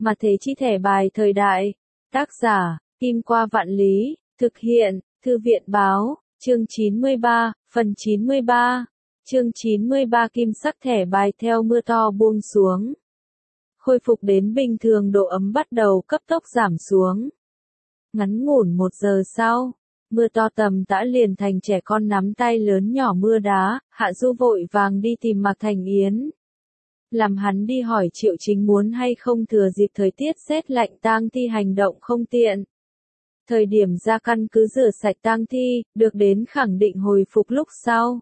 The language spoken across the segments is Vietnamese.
Mà thế chi thẻ bài thời đại. Tác giả, Kim Qua Vạn Lý, thực hiện, Thư viện Báo, chương 93, phần 93. Chương 93 kim sắc thẻ bài theo mưa to buông xuống. Khôi phục đến bình thường, độ ấm bắt đầu cấp tốc giảm xuống. Ngắn ngủn 1 giờ sau, mưa to tầm tã liền thành trẻ con nắm tay lớn nhỏ mưa đá. Hạ Du vội vàng đi tìm Mạc Thành Yến. Làm hắn đi hỏi Triệu Chính muốn hay không thừa dịp thời tiết rét lạnh tang thi hành động không tiện. Thời điểm ra căn cứ rửa sạch tang thi, được đến khẳng định hồi phục lúc sau.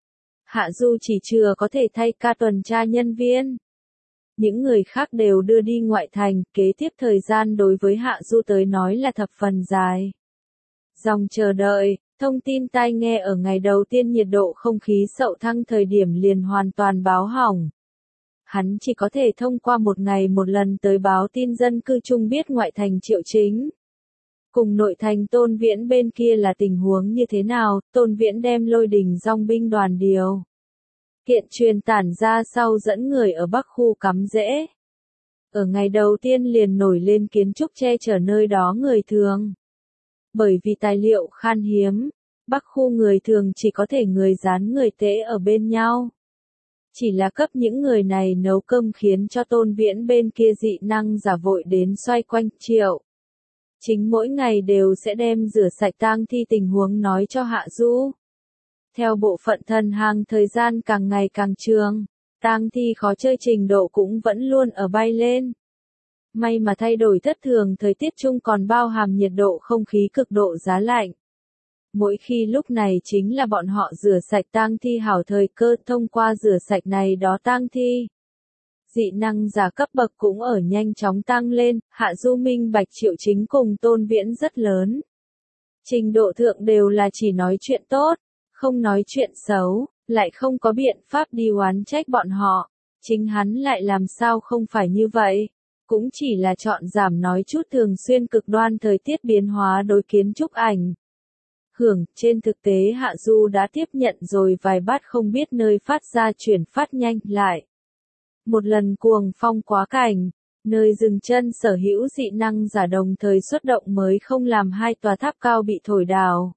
Hạ Du chỉ chưa có thể thay ca tuần tra nhân viên. Những người khác đều đưa đi ngoại thành, kế tiếp thời gian đối với Hạ Du tới nói là thập phần dài. Dòng chờ đợi, thông tin tai nghe ở ngày đầu tiên nhiệt độ không khí sậu thăng thời điểm liền hoàn toàn báo hỏng. Hắn chỉ có thể thông qua một ngày một lần tới báo tin dân cư chung biết ngoại thành Triệu Chính. Cùng nội thành Tôn Viễn bên kia là tình huống như thế nào, Tôn Viễn đem Lôi Đình dòng binh đoàn điều. Kiện truyền tản ra sau dẫn người ở Bắc khu cắm rễ. Ở ngày đầu tiên liền nổi lên kiến trúc che chở nơi đó người thường. Bởi vì tài liệu khan hiếm, Bắc khu người thường chỉ có thể người dán người tễ ở bên nhau. Chỉ là cấp những người này nấu cơm khiến cho Tôn Viễn bên kia dị năng giả vội đến xoay quanh Triệu Chính mỗi ngày đều sẽ đem rửa sạch tang thi tình huống nói cho Hạ Du. Theo bộ phận thần hàng thời gian càng ngày càng trường, tang thi khó chơi trình độ cũng vẫn luôn ở bay lên. May mà thay đổi thất thường thời tiết chung còn bao hàm nhiệt độ không khí cực độ giá lạnh. Mỗi khi lúc này chính là bọn họ rửa sạch tang thi hảo thời cơ, thông qua rửa sạch này đó tang thi. Dị năng giả cấp bậc cũng ở nhanh chóng tăng lên, Hạ Du minh bạch Triệu Chính cùng Tôn Viễn rất lớn. Trình độ thượng đều là chỉ nói chuyện tốt, không nói chuyện xấu, lại không có biện pháp đi oán trách bọn họ. Chính hắn lại làm sao không phải như vậy, cũng chỉ là chọn giảm nói chút thường xuyên cực đoan thời tiết biến hóa đối kiến trúc ảnh. Hưởng, trên thực tế Hạ Du đã tiếp nhận rồi vài bát không biết nơi phát ra chuyển phát nhanh lại. Một lần cuồng phong quá cảnh, nơi dừng chân sở hữu dị năng giả đồng thời xuất động mới không làm 2 tòa tháp cao bị thổi đào.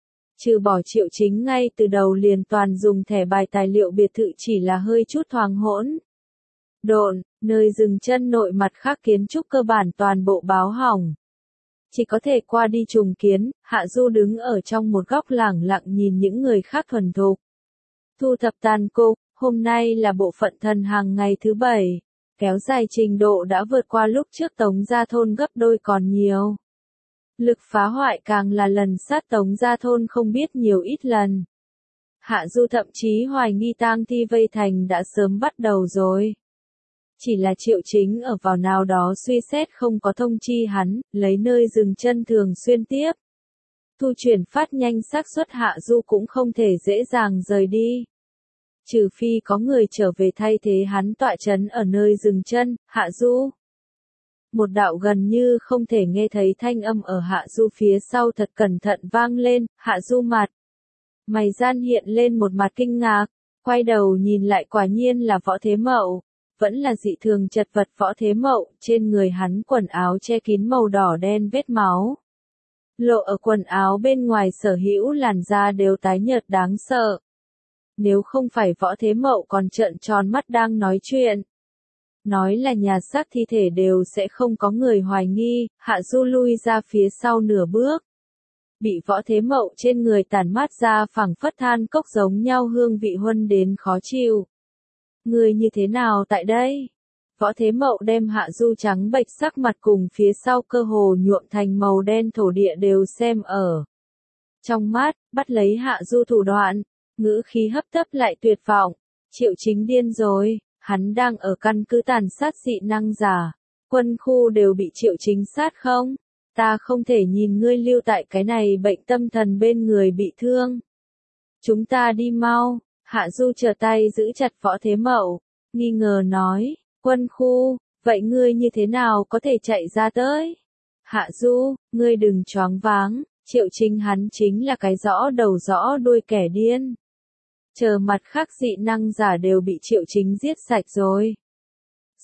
Trừ bỏ Triệu Chính ngay từ đầu liền toàn dùng thẻ bài tài liệu biệt thự chỉ là hơi chút thoáng hỗn độn, nơi dừng chân nội mặt khác kiến trúc cơ bản toàn bộ báo hỏng. Chỉ có thể qua đi trùng kiến. Hạ Du đứng ở trong một góc lẳng lặng nhìn những người khác thuần thục thu thập tàn cục. Hôm nay là bộ phận thần hàng ngày thứ 7, kéo dài trình độ đã vượt qua lúc trước Tống Gia Thôn gấp đôi còn nhiều. Lực phá hoại càng là lần sát Tống Gia Thôn không biết nhiều ít lần. Hạ Du thậm chí hoài nghi tang thi vây thành đã sớm bắt đầu rồi. Chỉ là Triệu Chính ở vào nào đó suy xét không có thông chi hắn, lấy nơi dừng chân thường xuyên tiếp. Thu chuyển phát nhanh xác suất Hạ Du cũng không thể dễ dàng rời đi. Trừ phi có người trở về thay thế hắn tọa trấn ở nơi dừng chân. Hạ Du. Một đạo gần như không thể nghe thấy thanh âm ở Hạ Du phía sau thật cẩn thận vang lên. Hạ Du mặt mày gian hiện lên một mặt kinh ngạc, quay đầu nhìn lại quả nhiên là Võ Thế Mậu. Vẫn là dị thường chật vật Võ Thế Mậu, trên người hắn quần áo che kín màu đỏ đen vết máu. Lộ ở quần áo bên ngoài sở hữu làn da đều tái nhợt đáng sợ. Nếu không phải Võ Thế Mậu còn trợn tròn mắt đang nói chuyện. Nói là nhà xác thi thể đều sẽ không có người hoài nghi. Hạ Du lui ra phía sau nửa bước. Bị Võ Thế Mậu trên người tản mát ra phảng phất than cốc giống nhau hương vị huân đến khó chịu. Người như thế nào tại đây? Võ Thế Mậu đem Hạ Du trắng bệch sắc mặt cùng phía sau cơ hồ nhuộm thành màu đen thổ địa đều xem ở trong mắt, bắt lấy Hạ Du thủ đoạn, ngữ khí hấp tấp lại tuyệt vọng. Triệu Chính điên rồi, hắn đang ở căn cứ tàn sát dị năng giả. Quân khu đều bị Triệu Chính sát không? Ta không thể nhìn ngươi lưu tại cái này bệnh tâm thần bên người bị thương. Chúng ta đi mau. Hạ Du trở tay giữ chặt Võ Thế Mậu, nghi ngờ nói, quân khu, vậy ngươi như thế nào có thể chạy ra tới? Hạ Du, ngươi đừng choáng váng, Triệu Chính hắn chính là cái rõ đầu rõ đuôi kẻ điên. Chờ mặt khác dị năng giả đều bị Triệu Chính giết sạch rồi.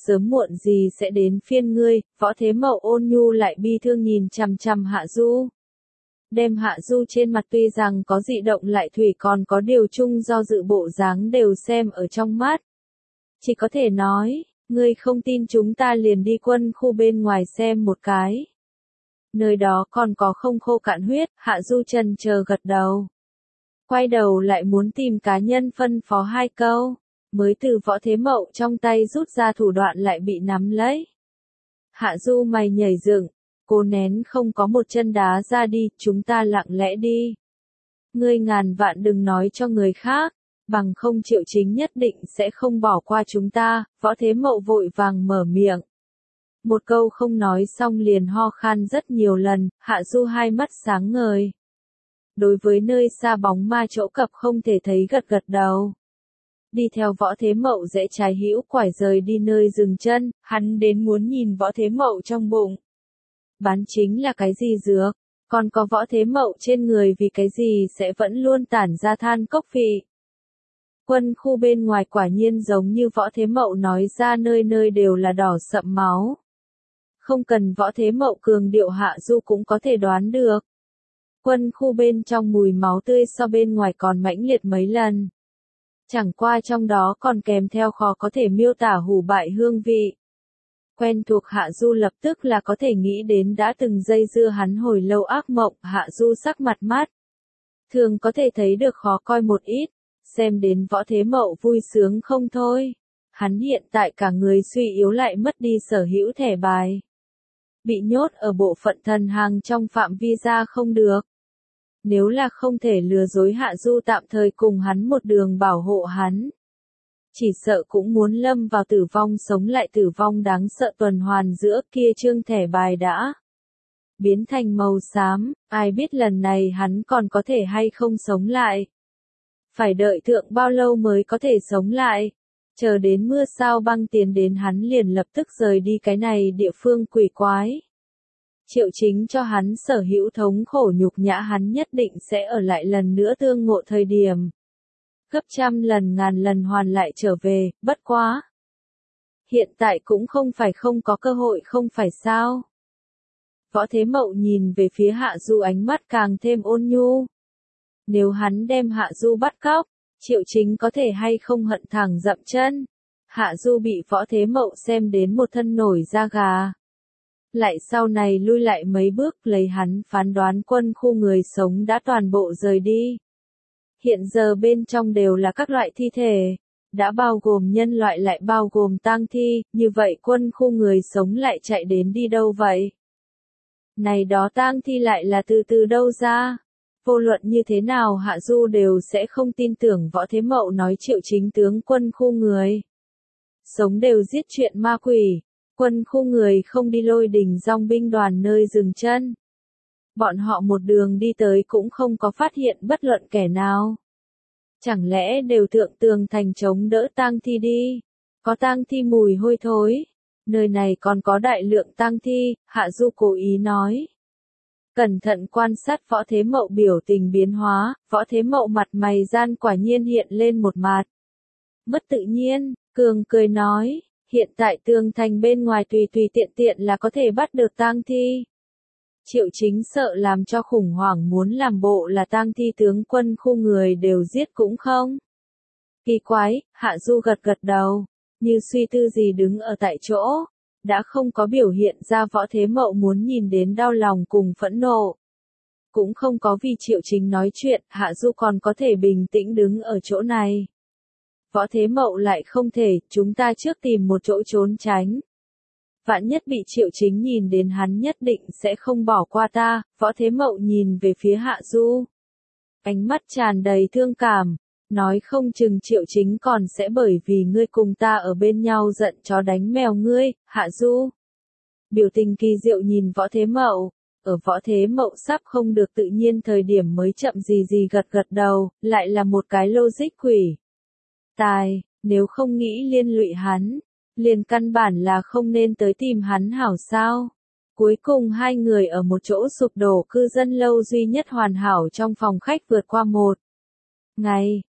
sớm muộn gì sẽ đến phiên ngươi, Võ Thế Mậu ôn nhu lại bi thương nhìn chằm chằm Hạ Du. Đem Hạ Du trên mặt tuy rằng có dị động lại thủy còn có điều chung do dự bộ dáng đều xem ở trong mắt. Chỉ có thể nói, ngươi không tin chúng ta liền đi quân khu bên ngoài xem một cái. Nơi đó còn có không khô cạn huyết, Hạ Du chần chờ gật đầu. Quay đầu lại muốn tìm cá nhân phân phó hai câu, mới từ Võ Thế Mậu trong tay rút ra thủ đoạn lại bị nắm lấy. Hạ Du mày nhảy dựng, cô nén không có một chân đá ra đi, chúng ta lặng lẽ đi. Ngươi ngàn vạn đừng nói cho người khác, bằng không Triệu Chính nhất định sẽ không bỏ qua chúng ta, Võ Thế Mậu vội vàng mở miệng. Một câu không nói xong liền ho khan rất nhiều lần, Hạ Du hai mắt sáng ngời. Đối với nơi xa bóng ma chỗ cập không thể thấy gật gật đầu. Đi theo Võ Thế Mậu rẽ trái hữu quải rời đi nơi dừng chân, hắn đến muốn nhìn Võ Thế Mậu trong bụng. Bán chính là cái gì dược, còn có Võ Thế Mậu trên người vì cái gì sẽ vẫn luôn tản ra than cốc vị. Quân khu bên ngoài quả nhiên giống như Võ Thế Mậu nói ra nơi nơi đều là đỏ sậm máu. Không cần Võ Thế Mậu cường điệu Hạ Du cũng có thể đoán được. Quân khu bên trong mùi máu tươi so bên ngoài còn mãnh liệt mấy lần. Chẳng qua trong đó còn kèm theo khó có thể miêu tả hủ bại hương vị. Quen thuộc Hạ Du lập tức là có thể nghĩ đến đã từng dây dưa hắn hồi lâu ác mộng, Hạ Du sắc mặt mát. Thường có thể thấy được khó coi một ít, xem đến Võ Thế Mậu vui sướng không thôi. Hắn hiện tại cả người suy yếu lại mất đi sở hữu thẻ bài. Bị nhốt ở bộ phận thần hàng trong phạm vi ra không được. Nếu là không thể lừa dối Hạ Du tạm thời cùng hắn một đường bảo hộ hắn. Chỉ sợ cũng muốn lâm vào tử vong sống lại tử vong đáng sợ tuần hoàn giữa kia trương thẻ bài đã biến thành màu xám, ai biết lần này hắn còn có thể hay không sống lại. Phải đợi thượng bao lâu mới có thể sống lại. Chờ đến mưa sao băng tiến đến hắn liền lập tức rời đi cái này địa phương quỷ quái. Triệu Chính cho hắn sở hữu thống khổ nhục nhã hắn nhất định sẽ ở lại lần nữa tương ngộ thời điểm. Gấp trăm lần ngàn lần hoàn lại trở về, bất quá. Hiện tại cũng không phải không có cơ hội không phải sao. Võ Thế Mậu nhìn về phía Hạ Du ánh mắt càng thêm ôn nhu. Nếu hắn đem Hạ Du bắt cóc, Triệu Chính có thể hay không hận thẳng dậm chân. Hạ Du bị Võ Thế Mậu xem đến một thân nổi da gà. Lại sau này lui lại mấy bước lấy hắn phán đoán quân khu người sống đã toàn bộ rời đi. Hiện giờ bên trong đều là các loại thi thể, đã bao gồm nhân loại lại bao gồm tang thi, như vậy quân khu người sống lại chạy đến đi đâu vậy? Này đó tang thi lại là từ đâu ra? Vô luận như thế nào Hạ Du đều sẽ không tin tưởng Võ Thế Mậu nói Triệu Chính tướng quân khu người. Sống đều giết chuyện ma quỷ, quân khu người không đi Lôi Đình dòng binh đoàn nơi dừng chân. Bọn họ một đường đi tới cũng không có phát hiện bất luận kẻ nào. Chẳng lẽ đều thượng tường thành chống đỡ tang thi đi? Có tang thi mùi hôi thối. Nơi này còn có đại lượng tang thi, Hạ Du cố ý nói. Cẩn thận quan sát Võ Thế Mậu biểu tình biến hóa, Võ Thế Mậu mặt mày gian quả nhiên hiện lên một mặt. Bất tự nhiên, cường cười nói, hiện tại tường thành bên ngoài tùy tiện tiện là có thể bắt được tang thi. Triệu Chính sợ làm cho khủng hoảng muốn làm bộ là tang thi tướng quân khu người đều giết cũng không. Kỳ quái, Hạ Du gật đầu, như suy tư gì đứng ở tại chỗ, đã không có biểu hiện ra Võ Thế Mậu muốn nhìn đến đau lòng cùng phẫn nộ. Cũng không có vì Triệu Chính nói chuyện, Hạ Du còn có thể bình tĩnh đứng ở chỗ này. Võ Thế Mậu lại không thể, chúng ta trước tìm một chỗ trốn tránh. Vạn nhất bị Triệu Chính nhìn đến hắn nhất định sẽ không bỏ qua ta, Võ Thế Mậu nhìn về phía Hạ Du. Ánh mắt tràn đầy thương cảm, nói không chừng Triệu Chính còn sẽ bởi vì ngươi cùng ta ở bên nhau giận chó đánh mèo ngươi, Hạ Du. Biểu tình kỳ diệu nhìn Võ Thế Mậu, ở Võ Thế Mậu sắp không được tự nhiên thời điểm mới chậm gì gật đầu, lại là một cái logic quỷ. Tài, nếu không nghĩ liên lụy hắn, liền căn bản là không nên tới tìm hắn hảo sao. Cuối cùng hai người ở một chỗ sụp đổ cư dân lâu duy nhất hoàn hảo trong phòng khách vượt qua một ngày,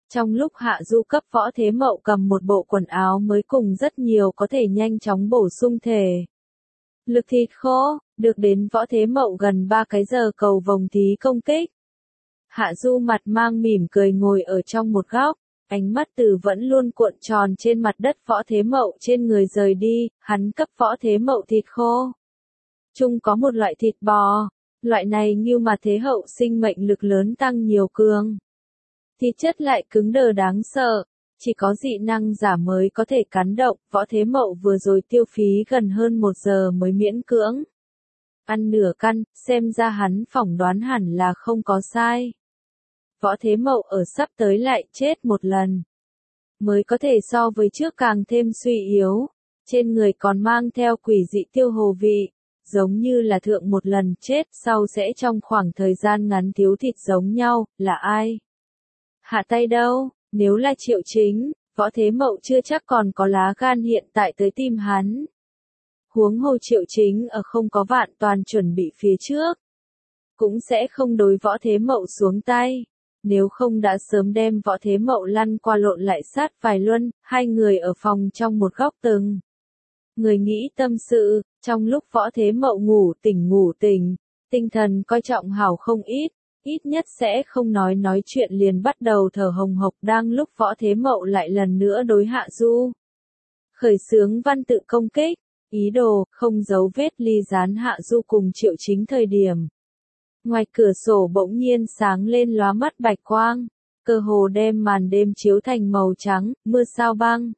Trong lúc Hạ Du cấp Võ Thế Mậu cầm một bộ quần áo mới cùng rất nhiều có thể nhanh chóng bổ sung thể lực thịt khô, được đến Võ Thế Mậu gần 3 cái giờ cầu vồng thí công kích. Hạ Du mặt mang mỉm cười ngồi ở trong một góc, ánh mắt từ vẫn luôn cuộn tròn trên mặt đất Võ Thế Mậu trên người rời đi, hắn cấp Võ Thế Mậu thịt khô. Chung có một loại thịt bò, loại này như mà thế hậu sinh mệnh lực lớn tăng nhiều cường. Thịt chất lại cứng đờ đáng sợ, chỉ có dị năng giả mới có thể cắn động, Võ Thế Mậu vừa rồi tiêu phí gần hơn 1 giờ mới miễn cưỡng ăn nửa căn, xem ra hắn phỏng đoán hẳn là không có sai. Võ Thế Mậu ở sắp tới lại chết một lần, mới có thể so với trước càng thêm suy yếu, trên người còn mang theo quỷ dị tiêu hồ vị, giống như là thượng một lần chết sau sẽ trong khoảng thời gian ngắn thiếu thịt giống nhau, là ai? Hạ tay đâu? Nếu là Triệu Chính, Võ Thế Mậu chưa chắc còn có lá gan hiện tại tới tìm hắn. Huống hồ Triệu Chính ở không có vạn toàn chuẩn bị phía trước, cũng sẽ không đối Võ Thế Mậu xuống tay. Nếu không đã sớm đem Võ Thế Mậu lăn qua lộn lại sát vài luân, hai người ở phòng trong một góc từng. Người nghĩ tâm sự, trong lúc Võ Thế Mậu ngủ tỉnh, tinh thần coi trọng hảo không ít nhất sẽ không nói chuyện liền bắt đầu thở hồng hộc đang lúc Võ Thế Mậu lại lần nữa đối Hạ Du. Khởi xướng văn tự công kích, ý đồ, không giấu vết ly gián Hạ Du cùng Triệu Chính thời điểm. Ngoài cửa sổ bỗng nhiên sáng lên lóa mắt bạch quang, cơ hồ đem màn đêm chiếu thành màu trắng, mưa sao băng.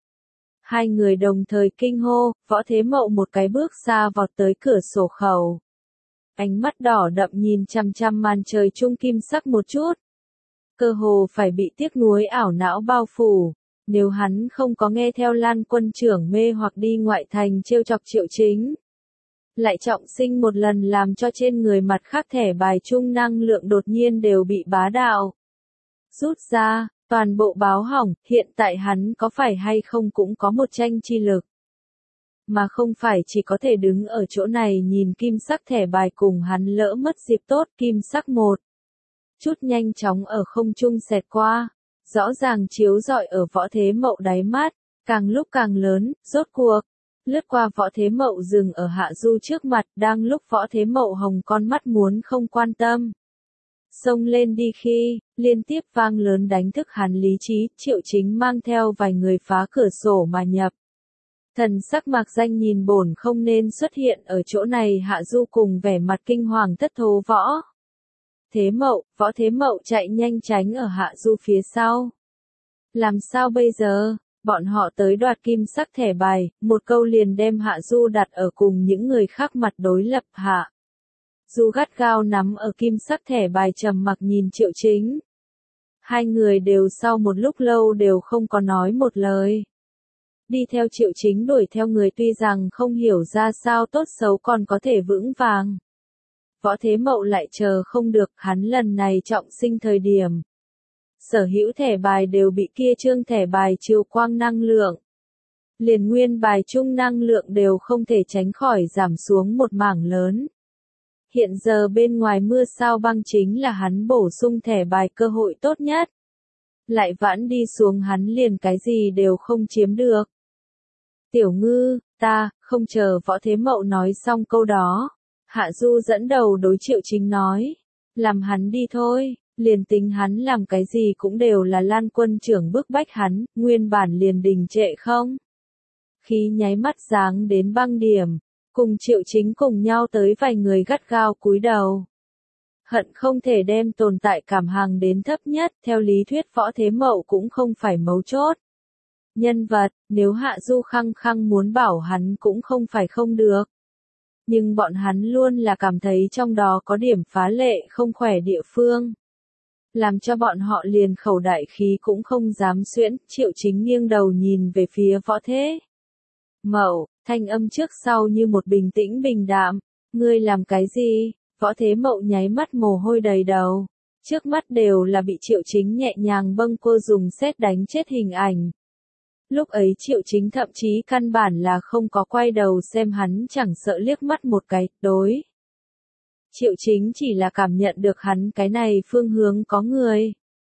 Hai người đồng thời kinh hô, Võ Thế Mậu một cái bước xa vọt tới cửa sổ khẩu. Ánh mắt đỏ đậm nhìn chằm chằm màn trời trung kim sắc một chút. Cơ hồ phải bị tiếc nuối ảo não bao phủ. Nếu hắn không có nghe theo Lan quân trưởng mê hoặc đi ngoại thành trêu chọc Triệu Chính. Lại trọng sinh một lần làm cho trên người mặt khác thẻ bài trung năng lượng đột nhiên đều bị bá đạo rút ra, toàn bộ báo hỏng, hiện tại hắn có phải hay không cũng có một tranh chi lực. Mà không phải chỉ có thể đứng ở chỗ này nhìn kim sắc thẻ bài cùng hắn lỡ mất dịp tốt, kim sắc một chút nhanh chóng ở không trung xẹt qua, rõ ràng chiếu rọi ở Võ Thế Mậu đáy mắt, càng lúc càng lớn, rốt cuộc. Lướt qua Võ Thế Mậu dừng ở Hạ Du trước mặt, đang lúc Võ Thế Mậu hồng con mắt muốn không quan tâm. Xông lên đi khi, liên tiếp vang lớn đánh thức hắn lý trí, Triệu Chính mang theo vài người phá cửa sổ mà nhập. Thần sắc mạc danh nhìn bổn không nên xuất hiện ở chỗ này Hạ Du cùng vẻ mặt kinh hoàng thất thố Võ Thế Mậu chạy nhanh tránh ở Hạ Du phía sau. Làm sao bây giờ? Bọn họ tới đoạt kim sắc thẻ bài, một câu liền đem Hạ Du đặt ở cùng những người khác mặt đối lập Hạ. Du gắt gao nắm ở kim sắc thẻ bài trầm mặc nhìn Triệu Chính. Hai người đều sau một lúc lâu đều không có nói một lời. Đi theo Triệu Chính đuổi theo người tuy rằng không hiểu ra sao tốt xấu còn có thể vững vàng. Võ Thế Mậu lại chờ không được, hắn lần này trọng sinh thời điểm. Sở hữu thẻ bài đều bị kia trương thẻ bài chiều quang năng lượng. Liền nguyên bài chung năng lượng đều không thể tránh khỏi giảm xuống một mảng lớn. Hiện giờ bên ngoài mưa sao băng chính là hắn bổ sung thẻ bài cơ hội tốt nhất. Lại vãn đi xuống hắn liền cái gì đều không chiếm được. Tiểu Ngư, ta, không chờ Võ Thế Mậu nói xong câu đó. Hạ Du dẫn đầu đối Triệu Chính nói. Làm hắn đi thôi. Liền tính hắn làm cái gì cũng đều là Lan quân trưởng bức bách hắn, nguyên bản liền đình trệ không. Khi nháy mắt giáng đến băng điểm, cùng Triệu Chính cùng nhau tới vài người gắt gao cúi đầu. Hận không thể đem tồn tại cảm hàng đến thấp nhất, theo lý thuyết Võ Thế Mậu cũng không phải mấu chốt. Nhân vật, nếu Hạ Du khăng khăng muốn bảo hắn cũng không phải không được. Nhưng bọn hắn luôn là cảm thấy trong đó có điểm phá lệ không khỏe địa phương. Làm cho bọn họ liền khẩu đại khí cũng không dám xuyễn, Triệu Chính nghiêng đầu nhìn về phía Võ Thế Mậu, thanh âm trước sau như một bình tĩnh bình đạm, ngươi làm cái gì? Võ Thế Mậu nháy mắt mồ hôi đầy đầu, trước mắt đều là bị Triệu Chính nhẹ nhàng bâng quơ dùng sét đánh chết hình ảnh. Lúc ấy Triệu Chính thậm chí căn bản là không có quay đầu xem hắn chẳng sợ liếc mắt một cái, đối. Triệu Chính chỉ là cảm nhận được hắn cái này phương hướng có người.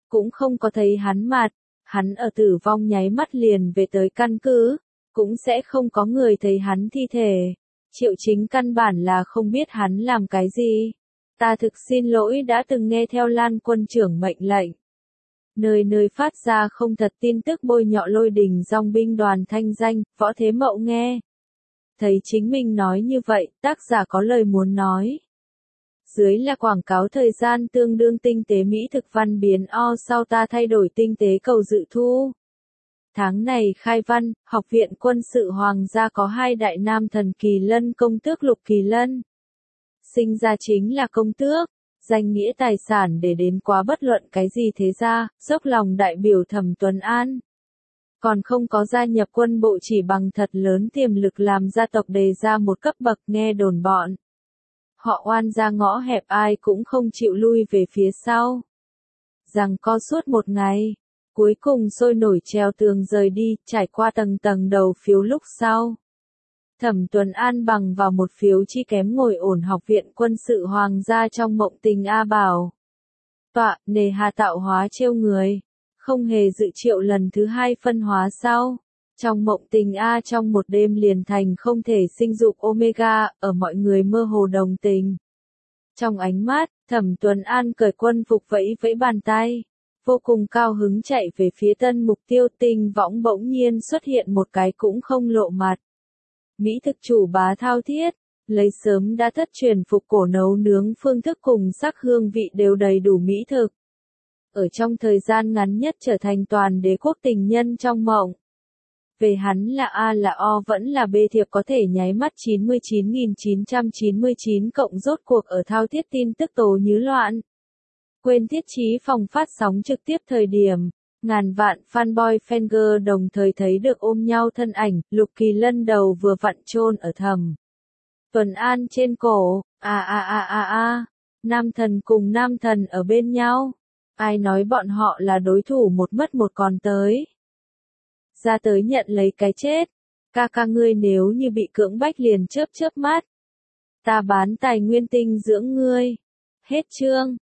cũng không có thấy hắn mặt, hắn ở tử vong nháy mắt liền về tới căn cứ, cũng sẽ không có người thấy hắn thi thể. Triệu Chính căn bản là không biết hắn làm cái gì. Ta thực xin lỗi đã từng nghe theo Lan quân trưởng mệnh lệnh. Nơi nơi phát ra không thật tin tức bôi nhọ Lôi Đình dòng binh đoàn thanh danh, Võ Thế Mậu nghe. Thấy chính mình nói như vậy, tác giả có lời muốn nói. Dưới là quảng cáo thời gian tương đương tinh tế mỹ thực văn biến o sau ta thay đổi tinh tế cầu dự thu. Tháng này khai văn, Học viện Quân sự Hoàng gia có 2 đại nam thần Kỳ Lân công tước Lục Kỳ Lân. Sinh ra chính là công tước, danh nghĩa tài sản để đến quá bất luận cái gì thế ra, dốc lòng đại biểu Thẩm Tuấn An. Còn không có gia nhập quân bộ chỉ bằng thật lớn tiềm lực làm gia tộc đề ra một cấp bậc nghe đồn bọn. Họ oan ra ngõ hẹp ai cũng không chịu lui về phía sau. Rằng co suốt một ngày, cuối cùng sôi nổi treo tường rời đi, trải qua tầng tầng đầu phiếu lúc sau. Thẩm Tuấn An bằng vào một phiếu chi kém ngồi ổn Học viện Quân sự Hoàng gia trong mộng tình A Bảo. Tọa, nề hà tạo hóa trêu người, không hề dự triệu lần thứ 2 phân hóa sau. Trong mộng tình A trong một đêm liền thành không thể sinh dục Omega, ở mọi người mơ hồ đồng tình. Trong ánh mắt, Thẩm Tuấn An cởi quân phục vẫy vẫy bàn tay, vô cùng cao hứng chạy về phía tân mục tiêu. Tinh Võng bỗng nhiên xuất hiện một cái cũng không lộ mặt. Mỹ thực chủ bá thao thiết, lấy sớm đã thất truyền phục cổ nấu nướng phương thức cùng sắc hương vị đều đầy đủ mỹ thực. Ở trong thời gian ngắn nhất trở thành toàn đế quốc tình nhân trong mộng. Về hắn là A là O vẫn là B thiệp có thể nháy mắt 99.999 cộng rốt cuộc ở thao thiết tin tức tố như loạn. Quên thiết trí phòng phát sóng trực tiếp thời điểm. Ngàn vạn fanboy fangirl đồng thời thấy được ôm nhau thân ảnh, Lục Kỳ Lân đầu vừa vặn chôn ở Thẩm Tuấn An trên cổ, nam thần cùng nam thần ở bên nhau. Ai nói bọn họ là đối thủ một mất một còn tới. Ra tới nhận lấy cái chết. Ca ca ngươi nếu như bị cưỡng bách liền chớp chớp mắt. Ta bán tài nguyên tinh dưỡng ngươi. Hết chương.